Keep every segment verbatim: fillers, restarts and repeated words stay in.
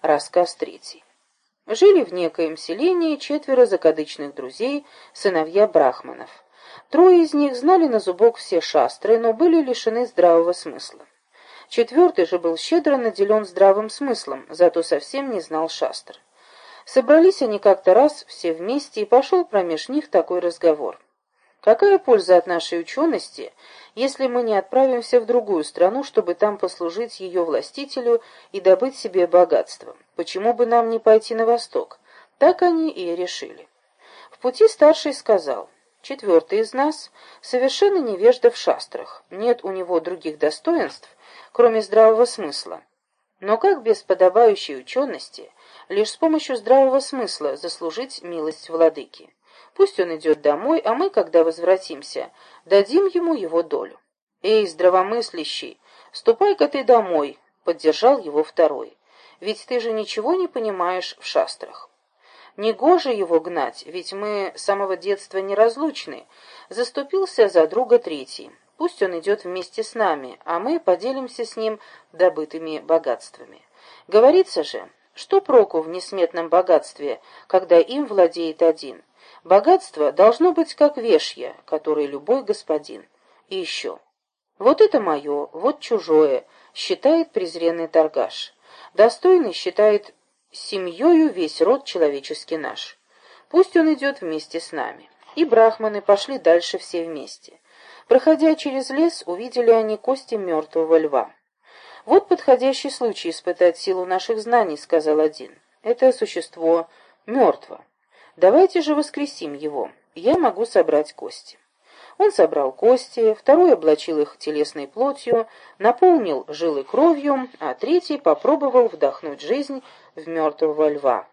Рассказ третий. Жили в некоем селении четверо закадычных друзей, сыновья брахманов. Трое из них знали на зубок все шастры, но были лишены здравого смысла. Четвертый же был щедро наделен здравым смыслом, зато совсем не знал шастр. Собрались они как-то раз все вместе, и пошел промеж них такой разговор. Какая польза от нашей учености, если мы не отправимся в другую страну, чтобы там послужить ее властителю и добыть себе богатство? Почему бы нам не пойти на восток? Так они и решили. В пути старший сказал: четвертый из нас совершенно невежда в шастрах, нет у него других достоинств, кроме здравого смысла. Но как без подобающей учености, лишь с помощью здравого смысла заслужить милость владыки? Пусть он идет домой, а мы, когда возвратимся, дадим ему его долю. «Эй, здравомыслящий, ступай-ка ты домой», — поддержал его второй. «Ведь ты же ничего не понимаешь в шастрах». «Негоже его гнать, ведь мы с самого детства неразлучны», — заступился за друга третий. «Пусть он идет вместе с нами, а мы поделимся с ним добытыми богатствами». Говорится же, что проку в несметном богатстве, когда им владеет один? Богатство должно быть как вешье, которое любой господин. И еще. Вот это мое, вот чужое, считает презренный торгаш. Достойный считает семьёю весь род человеческий наш. Пусть он идет вместе с нами. И брахманы пошли дальше все вместе. Проходя через лес, увидели они кости мертвого льва. «Вот подходящий случай испытать силу наших знаний», — сказал один. «Это существо мертво. Давайте же воскресим его. Я могу собрать кости». Он собрал кости, второй облачил их телесной плотью, наполнил жилы кровью, а третий попробовал вдохнуть жизнь в мертвого льва.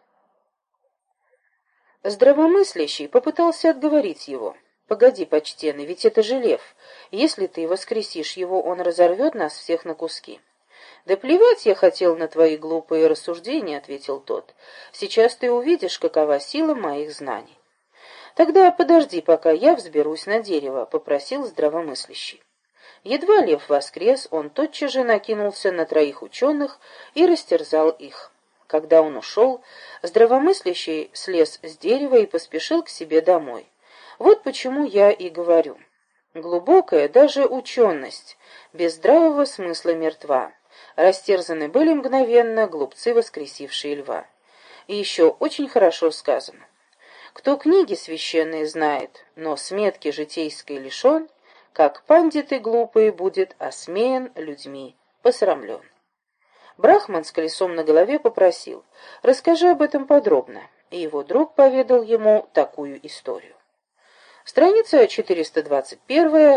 Здравомыслящий попытался отговорить его. «Погоди, почтенный, ведь это же лев. Если ты воскресишь его, он разорвет нас всех на куски». «Да плевать я хотел на твои глупые рассуждения», — ответил тот. «Сейчас ты увидишь, какова сила моих знаний». «Тогда подожди, пока я взберусь на дерево», — попросил здравомыслящий. Едва лев воскрес, он тотчас же накинулся на троих ученых и растерзал их. Когда он ушел, здравомыслящий слез с дерева и поспешил к себе домой. Вот почему я и говорю. Глубокая даже ученость без здравого смысла мертва. Растерзаны были мгновенно глупцы, воскресившие льва. И еще очень хорошо сказано. Кто книги священные знает, но сметки житейской лишен, как пандиты глупые будет осмеян людьми, посрамлен. Брахман с колесом на голове попросил: «Расскажи об этом подробно», и его друг поведал ему такую историю. Страница четыреста двадцать первая.